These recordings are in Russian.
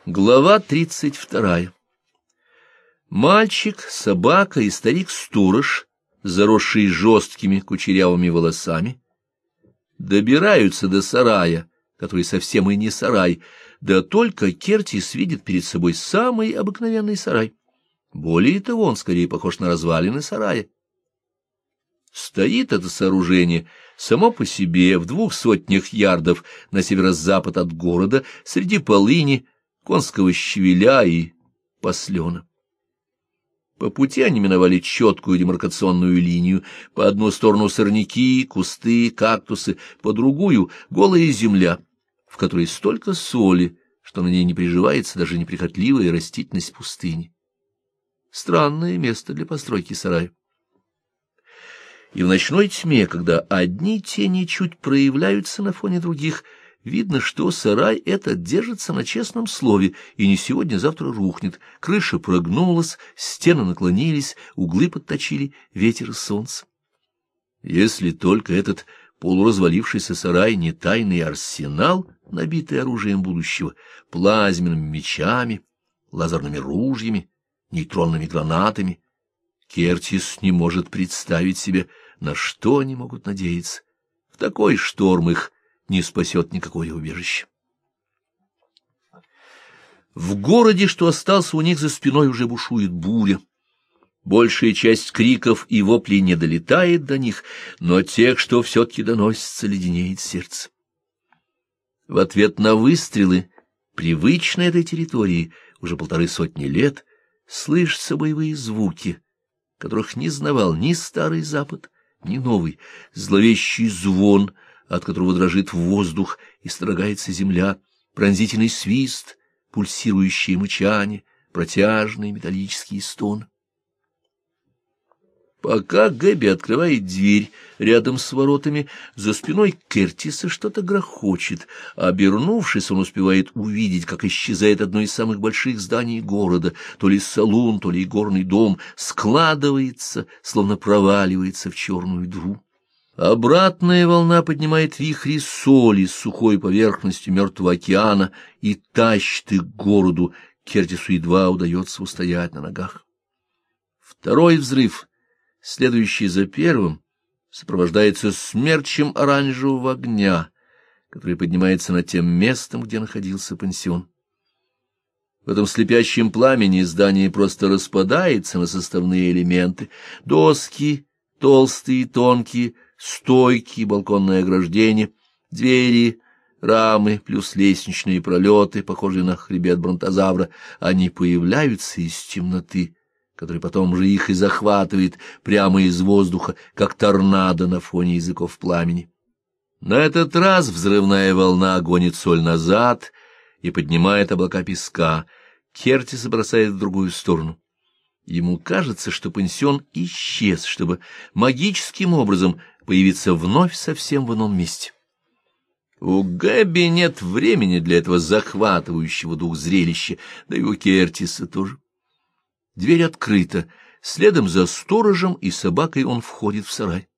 Глава 32. Мальчик, собака и старик-сторож, заросшие жесткими кучерявыми волосами, добираются до сарая, который совсем и не сарай, да только Кертис видит перед собой самый обыкновенный сарай. Более того, он скорее похож на развалины сарая. Стоит это сооружение само по себе в 200 ярдов на северо-запад от города, среди полыни, конского щавеля и послена. По пути они миновали четкую демаркационную линию: по одну сторону сорняки, кусты, кактусы, по другую — голая земля, в которой столько соли, что на ней не приживается даже неприхотливая растительность пустыни. Странное место для постройки сарая. И в ночной тьме, когда одни тени чуть проявляются на фоне других, видно, что сарай этот держится на честном слове и не сегодня-завтра рухнет. Крыша прогнулась, стены наклонились, углы подточили ветер и солнце. Если только этот полуразвалившийся сарай не тайный арсенал, набитый оружием будущего, плазменными мечами, лазерными ружьями, нейтронными гранатами, Кертис не может представить себе, на что они могут надеяться. В такой шторм их не спасет никакое убежище. В городе, что остался у них за спиной, уже бушует буря. Большая часть криков и воплей не долетает до них, но тех, что все-таки доносится, леденеет сердце. В ответ на выстрелы, привычные этой территории уже 150 лет, слышатся боевые звуки, которых не знавал ни Старый Запад, ни Новый, зловещий звон, от которого дрожит воздух и содрогается земля, пронзительный свист, пульсирующее мычание, протяжные металлические стоны. Пока Гэби открывает дверь рядом с воротами, за спиной Кертиса что-то грохочет. Обернувшись, он успевает увидеть, как исчезает одно из самых больших зданий города, то ли салон, то ли игорный дом, складывается, словно проваливается в черную дыру. Обратная волна поднимает вихри соли с сухой поверхностью Мертвого океана и тащит их к городу. Кертису едва удается устоять на ногах. Второй взрыв, следующий за первым, сопровождается смерчем оранжевого огня, который поднимается над тем местом, где находился пансион. В этом слепящем пламени здание просто распадается на составные элементы: доски, толстые и тонкие, стойки, балконное ограждение, двери, рамы, плюс лестничные пролеты, похожие на хребет бронтозавра. Они появляются из темноты, который потом же их и захватывает прямо из воздуха, как торнадо на фоне языков пламени. На этот раз взрывная волна гонит соль назад и поднимает облака песка. Кертиса бросает в другую сторону. Ему кажется, что пансион исчез, чтобы магическим образом появиться вновь совсем в ином месте. У Гэби нет времени для этого захватывающего дух зрелища, да и у Кертиса тоже. Дверь открыта, следом за сторожем и собакой он входит в сарай.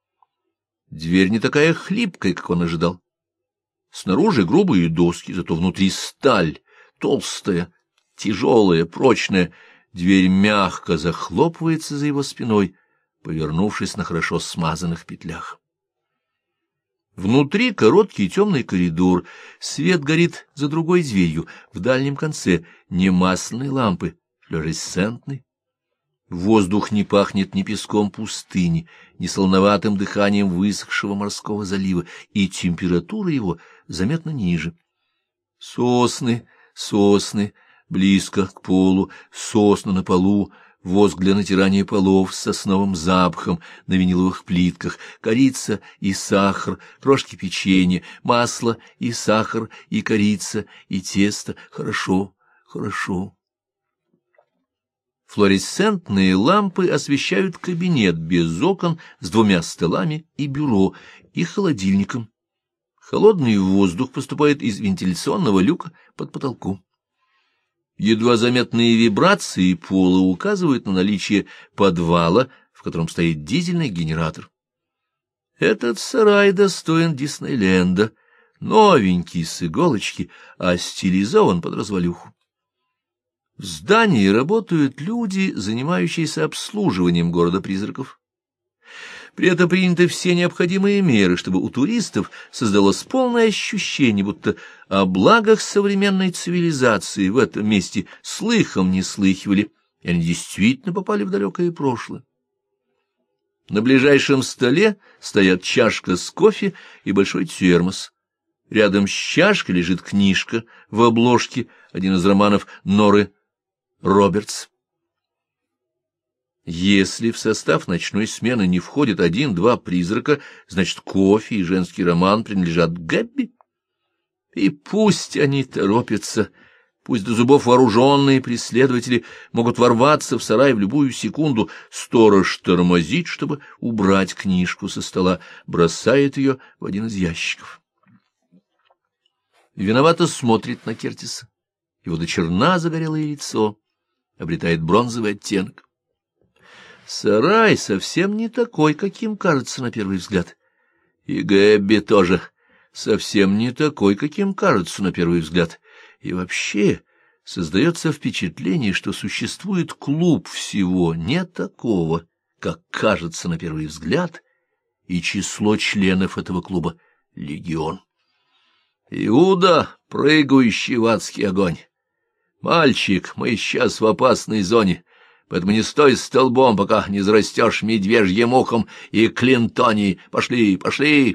Дверь не такая хлипкая, как он ожидал. Снаружи грубые доски, зато внутри сталь, толстая, тяжелая, прочная. Дверь мягко захлопывается за его спиной, повернувшись на хорошо смазанных петлях. Внутри короткий темный коридор, свет горит за другой дверью, в дальнем конце не масляной лампы, флуоресцентный. Воздух не пахнет ни песком пустыни, ни солоноватым дыханием высохшего морского залива, и температура его заметно ниже. Сосны, близко к полу, сосны на полу, воск для натирания полов с сосновым запахом на виниловых плитках, корица и сахар, крошки печенья, масло и сахар, и корица, и тесто. Хорошо, хорошо. Флуоресцентные лампы освещают кабинет без окон с 2 столами и бюро, и холодильником. Холодный воздух поступает из вентиляционного люка под потолком. Едва заметные вибрации пола указывают на наличие подвала, в котором стоит дизельный генератор. Этот сарай достоин Диснейленда, новенький с иголочки, а стилизован под развалюху. В здании работают люди, занимающиеся обслуживанием города-призраков. При этом приняты все необходимые меры, чтобы у туристов создалось полное ощущение, будто о благах современной цивилизации в этом месте слыхом не слыхивали, и они действительно попали в далекое прошлое. На ближайшем столе стоят чашка с кофе и большой термос. Рядом с чашкой лежит книжка в обложке, один из романов Норы Робертс. Если в состав ночной смены не входит 1-2 призрака, значит, кофе и женский роман принадлежат Гэбби. И пусть они торопятся, пусть до зубов вооруженные преследователи могут ворваться в сарай в любую секунду, сторож тормозит, чтобы убрать книжку со стола, бросает ее в один из ящиков. Виновато смотрит на Кертиса. Его до черна загорелое лицо обретает бронзовый оттенок. Сарай совсем не такой, каким кажется на первый взгляд. И Гэбби тоже совсем не такой, каким кажется на первый взгляд. И вообще создается впечатление, что существует клуб всего не такого, как кажется на первый взгляд, и число членов этого клуба — легион. Иуда, прыгающий в адский огонь. Мальчик, мы сейчас в опасной зоне, поэтому не стой столбом, пока не зарастешь медвежьим ухом и Клинтонией. Пошли, пошли!»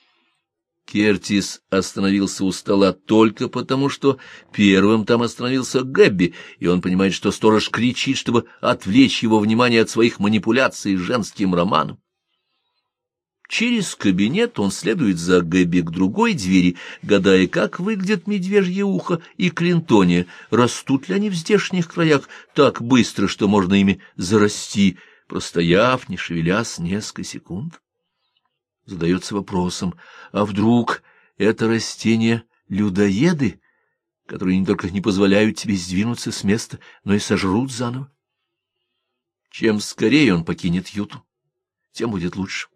Кертис остановился у стола только потому, что первым там остановился Гэбби, и он понимает, что сторож кричит, чтобы отвлечь его внимание от своих манипуляций с женским романом. Через кабинет он следует за Гэбби к другой двери, гадая, как выглядит медвежье ухо и Клинтония, растут ли они в здешних краях так быстро, что можно ими зарасти, простояв, не шевелясь, несколько секунд. Задается вопросом, а вдруг это растения людоеды, которые не только не позволяют тебе сдвинуться с места, но и сожрут заново? Чем скорее он покинет Юту, тем будет лучше.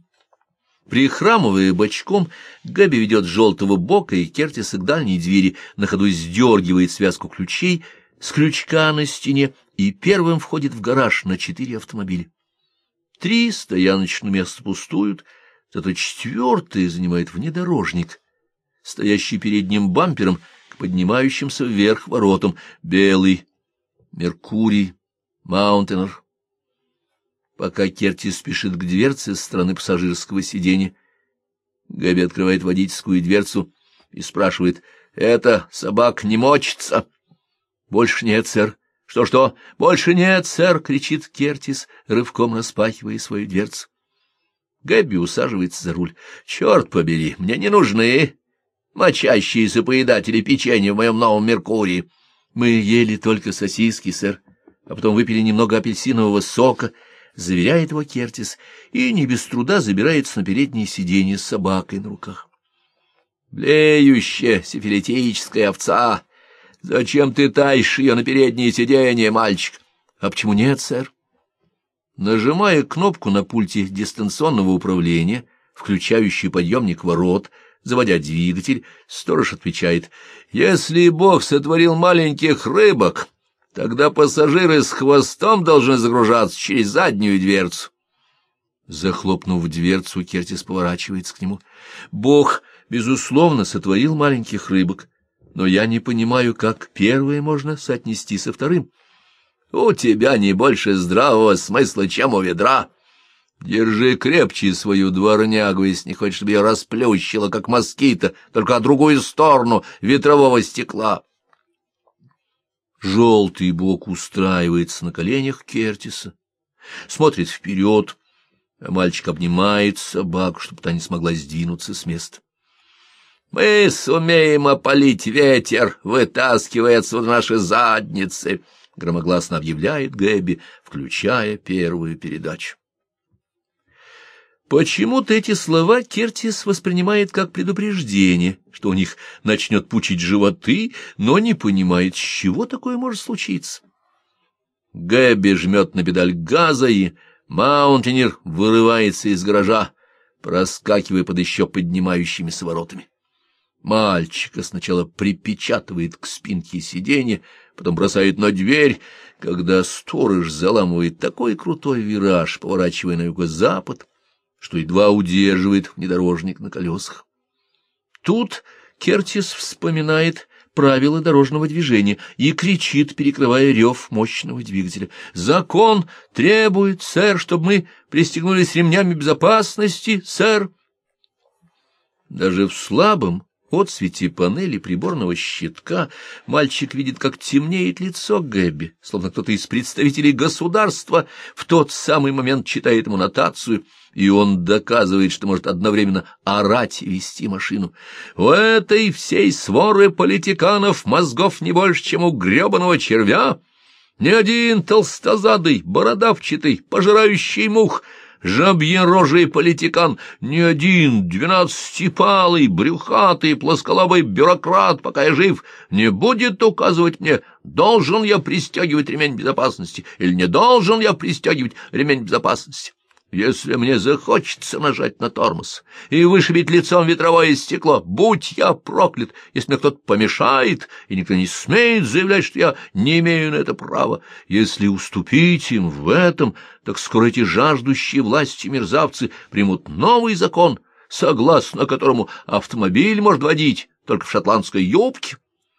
Прихрамывая бочком, Гэбби ведет желтого бока и Кертиса к дальней двери, на ходу сдергивает связку ключей с крючка на стене и первым входит в гараж на 4 автомобиля. 3 стояночных места пустуют, зато 4-е занимает внедорожник, стоящий перед ним бампером к поднимающимся вверх воротам, белый Меркурий Маунтенер. Пока Кертис спешит к дверце со стороны пассажирского сиденья, Гэбби открывает водительскую дверцу и спрашивает: «Это собак не мочится?» «Больше нет, сэр». «Что-что? Больше нет, сэр!» — кричит Кертис, рывком распахивая свою дверцу. Гэбби усаживается за руль. «Черт побери, мне не нужны мочащиеся поедатели печенья в моем новом Меркурии. Мы ели только сосиски, сэр, а потом выпили немного апельсинового сока», — заверяет его Кертис, и не без труда забирается на переднее сиденье с собакой на руках. «Блеющая сифилитическая овца! Зачем ты тащишь ее на переднее сиденье, мальчик?» «А почему нет, сэр?» Нажимая кнопку на пульте дистанционного управления, включающую подъемник ворот, заводя двигатель, сторож отвечает: «Если Бог сотворил маленьких рыбок, тогда пассажиры с хвостом должны загружаться через заднюю дверцу». Захлопнув дверцу, Кертис поворачивается к нему. «Бог, безусловно, сотворил маленьких рыбок, но я не понимаю, как первое можно соотнести со вторым». «У тебя не больше здравого смысла, чем у ведра. Держи крепче свою дворнягу, если не хочешь, чтобы ее расплющило, как москита, только о другую сторону ветрового стекла». Желтый бок устраивается на коленях Кертиса, смотрит вперед, а мальчик обнимает собаку, чтобы та не смогла сдвинуться с места. «Мы сумеем опалить ветер, вытаскивая отсюда наши задницы», — громогласно объявляет Гэбби, включая первую передачу. Почему-то эти слова Кертис воспринимает как предупреждение, что у них начнет пучить животы, но не понимает, с чего такое может случиться. Гэбби жмет на педаль газа, и Маунтенер вырывается из гаража, проскакивая под еще поднимающимися воротами. Мальчика сначала припечатывает к спинке сиденья, потом бросает на дверь, когда сторож заламывает такой крутой вираж, поворачивая на юго-запад, что едва удерживает внедорожник на колесах. Тут Кертис вспоминает правила дорожного движения и кричит, перекрывая рев мощного двигателя: «Закон требует, сэр, чтобы мы пристегнулись ремнями безопасности, сэр!» Даже в слабом отсвете панели приборного щитка мальчик видит, как темнеет лицо Гэбби, словно кто-то из представителей государства в тот самый момент читает ему нотацию, и он доказывает, что может одновременно орать и вести машину. «У этой всей своры политиканов мозгов не больше, чем у гребаного червя. Ни один толстозадый, бородавчатый, пожирающий мух, жабьерожий политикан, ни один 12-палый, брюхатый, плосколобый бюрократ, пока я жив, не будет указывать мне, должен я пристегивать ремень безопасности или не должен я пристегивать ремень безопасности. Если мне захочется нажать на тормоз и вышибить лицом ветровое стекло, будь я проклят, если мне кто-то помешает, и никто не смеет заявлять, что я не имею на это права. Если уступить им в этом, так скоро эти жаждущие власти мерзавцы примут новый закон, согласно которому автомобиль может водить только в шотландской юбке».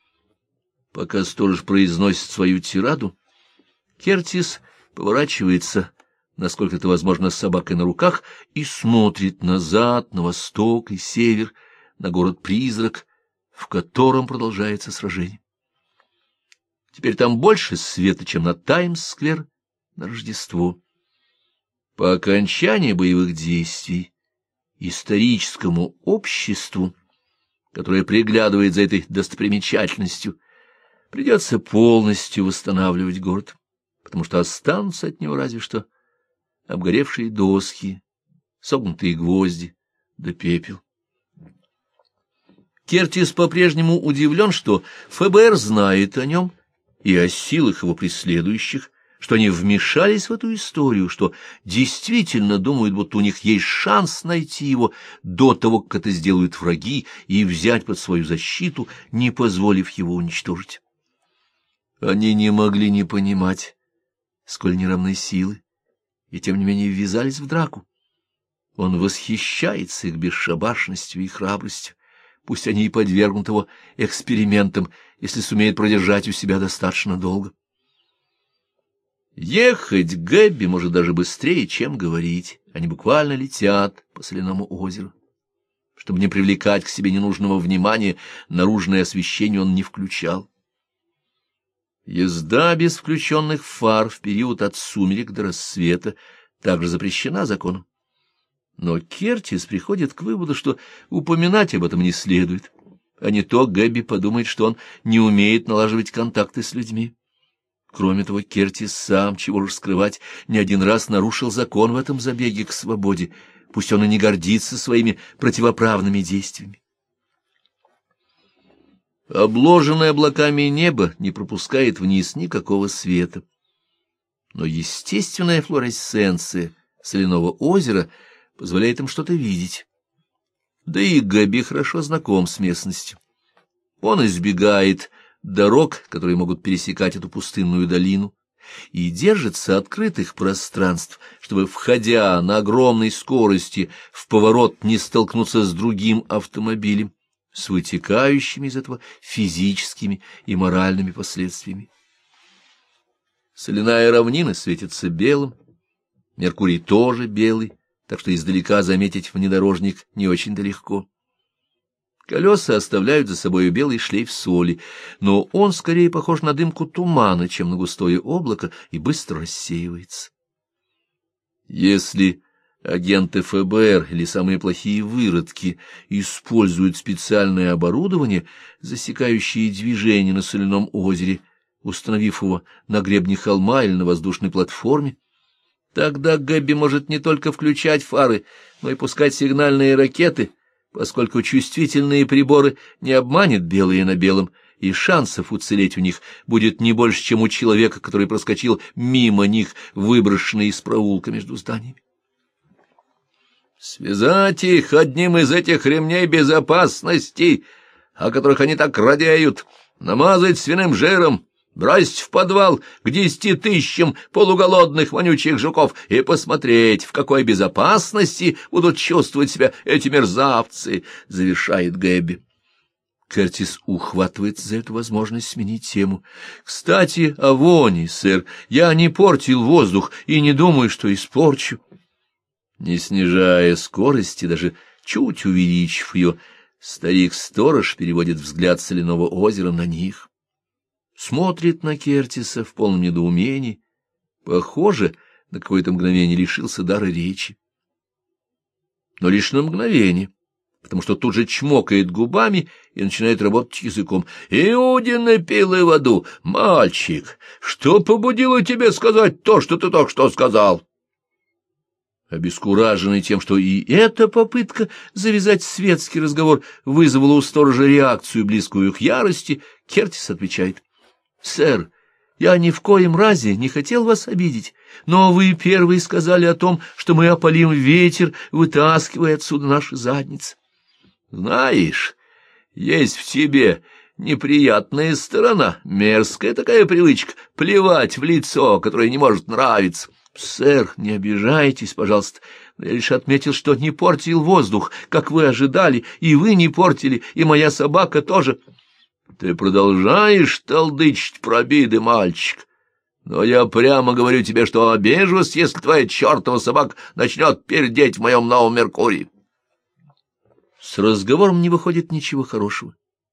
Пока сторож произносит свою тираду, Кертис поворачивается, насколько это возможно, с собакой на руках, и смотрит назад, на восток и север, на город-призрак, в котором продолжается сражение. Теперь там больше света, чем на Таймс-сквер на Рождество. По окончании боевых действий историческому обществу, которое приглядывает за этой достопримечательностью, придется полностью восстанавливать город, потому что останутся от него разве что обгоревшие доски, согнутые гвозди да пепел. Кертис по-прежнему удивлен, что ФБР знает о нем и о силах его преследующих, что они вмешались в эту историю, что действительно думают, будто у них есть шанс найти его до того, как это сделают враги, и взять под свою защиту, не позволив его уничтожить. Они не могли не понимать, сколь неравны силы, и тем не менее ввязались в драку. Он восхищается их бесшабашностью и храбростью. Пусть они и подвергнут его экспериментам, если сумеют продержать у себя достаточно долго. Ехать Гэбби может даже быстрее, чем говорить. Они буквально летят по соляному озеру. Чтобы не привлекать к себе ненужного внимания, наружное освещение он не включал. Езда без включенных фар в период от сумерек до рассвета также запрещена законом. Но Кертис приходит к выводу, что упоминать об этом не следует, а не то Гэбби подумает, что он не умеет налаживать контакты с людьми. Кроме того, Кертис сам, чего же скрывать, не один раз нарушил закон в этом забеге к свободе, пусть он и не гордится своими противоправными действиями. Обложенное облаками небо не пропускает вниз никакого света. Но естественная флуоресценция соляного озера позволяет им что-то видеть. Да и Гэбби хорошо знаком с местностью. Он избегает дорог, которые могут пересекать эту пустынную долину, и держится открытых пространств, чтобы, входя на огромной скорости в поворот, не столкнуться с другим автомобилем, с вытекающими из этого физическими и моральными последствиями. Соляная равнина светится белым, Меркурий тоже белый, так что издалека заметить внедорожник не очень-то легко. Колеса оставляют за собой белый шлейф соли, но он скорее похож на дымку тумана, чем на густое облако, и быстро рассеивается. Если агенты ФБР или самые плохие выродки используют специальное оборудование, засекающее движение на соляном озере, установив его на гребне холма или на воздушной платформе, тогда Гэбби может не только включать фары, но и пускать сигнальные ракеты, поскольку чувствительные приборы не обманет белые на белом, и шансов уцелеть у них будет не больше, чем у человека, который проскочил мимо них, выброшенный из проулка между зданиями. «Связать их одним из этих ремней безопасности!» о которых они так радеют, намазать свиным жиром, бросить в подвал к 10 тысячам полуголодных вонючих жуков и посмотреть, в какой безопасности будут чувствовать себя эти мерзавцы, — завершает Гэбби. Кертис ухватывается за эту возможность сменить тему. — Кстати, о воне, сэр. Я не портил воздух и не думаю, что испорчу. Не снижая скорости, даже чуть увеличив ее, старик-сторож переводит взгляд соляного озера на них. Смотрит на Кертиса в полном недоумении. Похоже, на какое-то мгновение лишился дара речи. Но лишь на мгновение, потому что тут же чмокает губами и начинает работать языком. «Иудины пилы в аду! Мальчик, что побудило тебя сказать то, что ты только что сказал?» Обескураженный тем, что и эта попытка завязать светский разговор вызвала у сторожа реакцию, близкую к ярости, Кертис отвечает: «Сэр, я ни в коем разе не хотел вас обидеть, но вы первые сказали о том, что мы опалим ветер, вытаскивая отсюда наши задницы. Знаешь, есть в тебе неприятная сторона, мерзкая такая привычка плевать в лицо, которое не может нравиться. Сэр, не обижайтесь, пожалуйста, я лишь отметил, что не портил воздух, как вы ожидали, и вы не портили, и моя собака тоже». «Ты продолжаешь толдычить про обиды, мальчик, но я прямо говорю тебе, что обижусь, если твоя чертова собака начнет пердеть в моем новом Меркурии». С разговором не выходит ничего хорошего.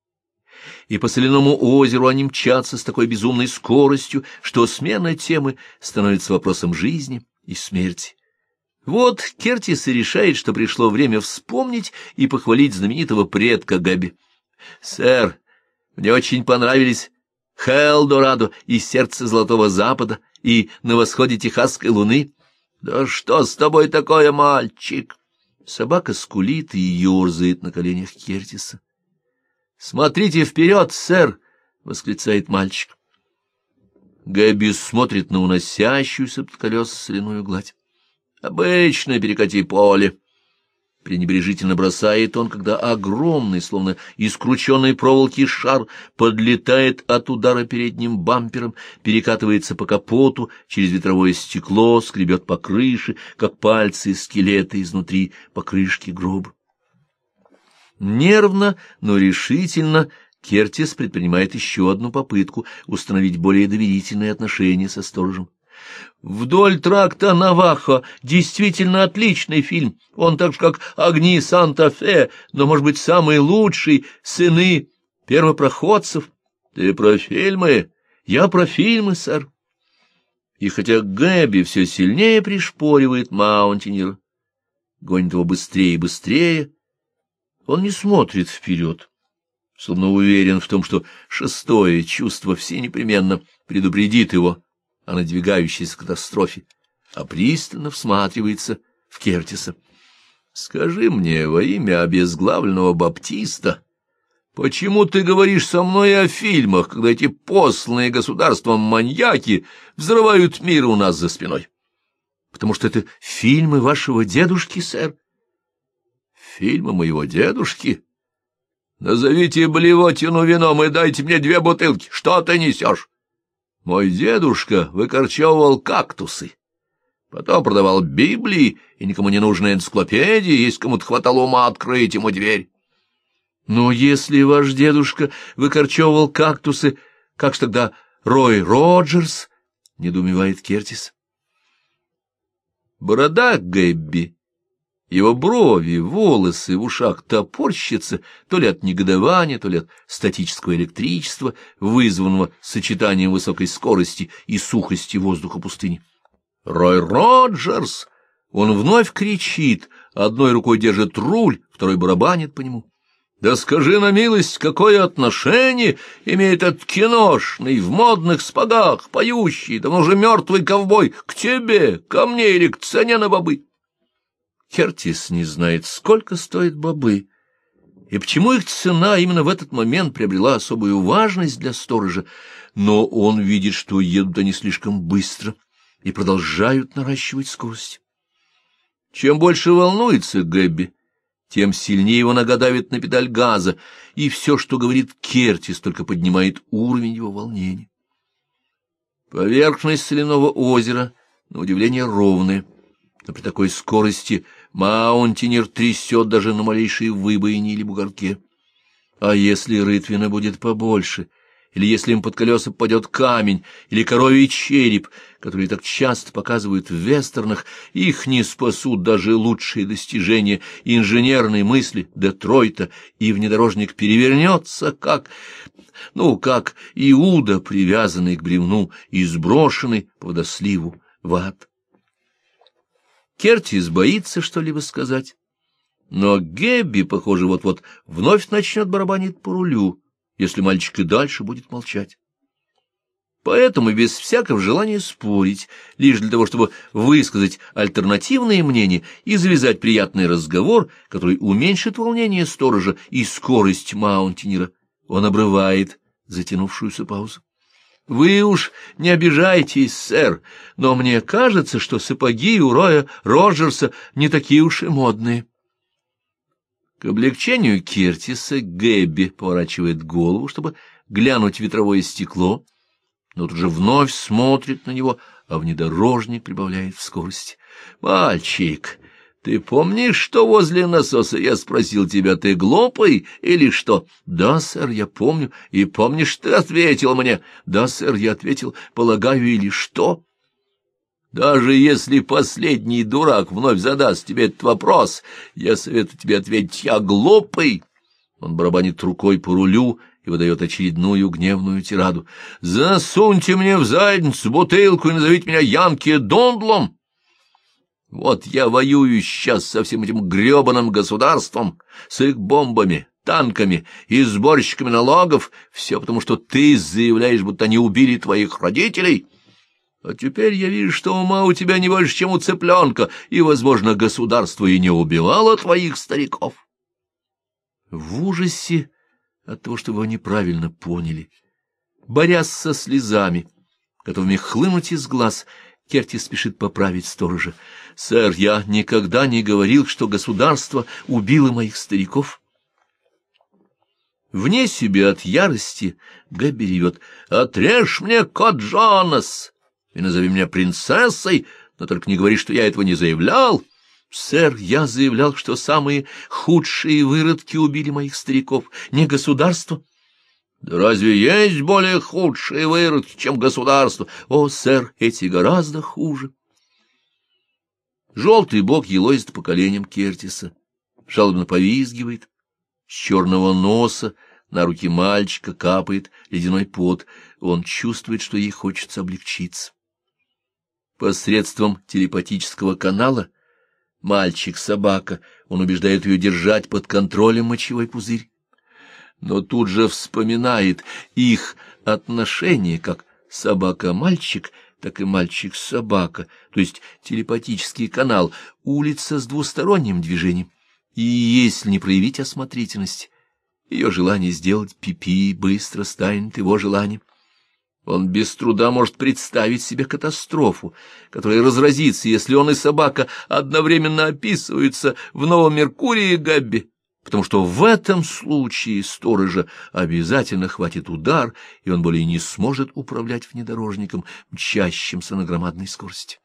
И по соляному озеру они мчатся с такой безумной скоростью, что смена темы становится вопросом жизни и смерти. Вот Кертис и решает, что пришло время вспомнить и похвалить знаменитого предка Гэбби. «Сэр, мне очень понравились Хелдорадо и Сердце Золотого Запада и На восходе Техасской луны». «Да что с тобой такое, мальчик?» Собака скулит и ерзает на коленях Кертиса. «Смотрите вперед, сэр!» — восклицает мальчик. Гэбби смотрит на уносящуюся под колеса соляную гладь. «Обычное перекати поле!» Пренебрежительно бросает он, когда огромный, словно из крученной проволоки шар, подлетает от удара передним бампером, перекатывается по капоту, через ветровое стекло, скребет по крыше, как пальцы скелета изнутри покрышки гроба. Нервно, но решительно Кертис предпринимает еще одну попытку установить более доверительные отношения со сторожем. «Вдоль тракта Навахо действительно отличный фильм. Он так же, как «Огни Санта-Фе», но, может быть, самый лучший «Сыны первопроходцев». Ты про фильмы? Я про фильмы, сэр». И хотя Гэбби все сильнее пришпоривает Маунтинера, гонит его быстрее и быстрее, он не смотрит вперед, словно уверен в том, что шестое чувство всенепременно предупредит его о надвигающейся катастрофе, а пристально всматривается в Кертиса. «Скажи мне во имя обезглавленного баптиста, почему ты говоришь со мной о фильмах, когда эти посланные государством маньяки взрывают мир у нас за спиной?» «Потому что это фильмы вашего дедушки, сэр». «Фильмы моего дедушки? Назовите блевотину вином и дайте мне 2 бутылки. Что ты несешь? Мой дедушка выкорчевывал кактусы, потом продавал Библии и никому не нужные энциклопедии, если кому-то хватало ума открыть ему дверь». «Но если ваш дедушка выкорчевывал кактусы, как же тогда Рой Роджерс?» — недоумевает Кертис. Борода Гэбби, его брови, волосы в ушах топорщатся то ли от негодования, то ли от статического электричества, вызванного сочетанием высокой скорости и сухости воздуха пустыни. «Рой Роджерс!» Он вновь кричит, одной рукой держит руль, второй барабанит по нему. «Да скажи на милость, какое отношение имеет этот киношный, в модных спагах, поющий, давно уже мертвый ковбой, к тебе, ко мне или к цене на бобы?» Кертис не знает, сколько стоят бобы, и почему их цена именно в этот момент приобрела особую важность для сторожа, но он видит, что едут они слишком быстро и продолжают наращивать скорость. Чем больше волнуется Гэбби, тем сильнее его нога давит на педаль газа, и все, что говорит Кертис, только поднимает уровень его волнения. Поверхность соляного озера, на удивление, ровная, но при такой скорости маунтинер трясет даже на малейшей выбоине или бугорке. А если рытвина будет побольше, или если им под колеса попадет камень, или коровий череп, которые так часто показывают в вестернах, их не спасут даже лучшие достижения инженерной мысли Детройта, и внедорожник перевернется, как Иуда, привязанный к бревну и сброшенный по водосливу в ад. Кертис боится что-либо сказать, но Гэбби, похоже, вот-вот вновь начнет барабанить по рулю, если мальчик и дальше будет молчать. Поэтому без всякого желания спорить, лишь для того, чтобы высказать альтернативные мнения и завязать приятный разговор, который уменьшит волнение сторожа и скорость маунтинера, он обрывает затянувшуюся паузу. — Вы уж не обижайтесь, сэр, но мне кажется, что сапоги у Роя Роджерса не такие уж и модные. К облегчению Кертиса Гэбби поворачивает голову, чтобы глянуть в ветровое стекло, но тут же вновь смотрит на него, а внедорожник прибавляет в скорости. — Мальчик, ты помнишь, что возле насоса я спросил тебя, ты глупый или что? — Да, сэр, я помню. — И помнишь, ты ответил мне? — Да, сэр, я ответил, полагаю, или что? Даже если последний дурак вновь задаст тебе этот вопрос, я советую тебе ответить: я глупый. Он барабанит рукой по рулю и выдает очередную гневную тираду. Засуньте мне в задницу бутылку и назовите меня Янки Дондлом. Вот я воюю сейчас со всем этим гребаным государством, с их бомбами, танками и сборщиками налогов, все потому, что ты заявляешь, будто они убили твоих родителей. А теперь я вижу, что ума у тебя не больше, чем у цыпленка, и, возможно, государство и не убивало твоих стариков. В ужасе от того, что его неправильно поняли, борясь со слезами, готовыми хлынуть из глаз, Кертис спешит поправить сторожа. — Сэр, я никогда не говорил, что государство убило моих стариков. Вне себя от ярости Гэбби ревет: — Отрежь мне, кот Джонас! И назови меня принцессой, но только не говори, что я этого не заявлял. Сэр, я заявлял, что самые худшие выродки убили моих стариков, не государство. Да разве есть более худшие выродки, чем государство? О, сэр, эти гораздо хуже. Желтый бок елозит по коленям Кертиса, жалобно повизгивает. С черного носа на руки мальчика капает ледяной пот. Он чувствует, что ей хочется облегчиться. Посредством телепатического канала мальчик-собака, он убеждает ее держать под контролем мочевой пузырь. Но тут же вспоминает их отношения как собака-мальчик, так и мальчик-собака, то есть телепатический канал, улица с двусторонним движением. И если не проявить осмотрительность, ее желание сделать пипи быстро станет его желанием. Он без труда может представить себе катастрофу, которая разразится, если он и собака одновременно описываются в Новом Меркурии Габби, потому что в этом случае сторожа обязательно хватит удар, и он более не сможет управлять внедорожником, мчащимся на громадной скорости.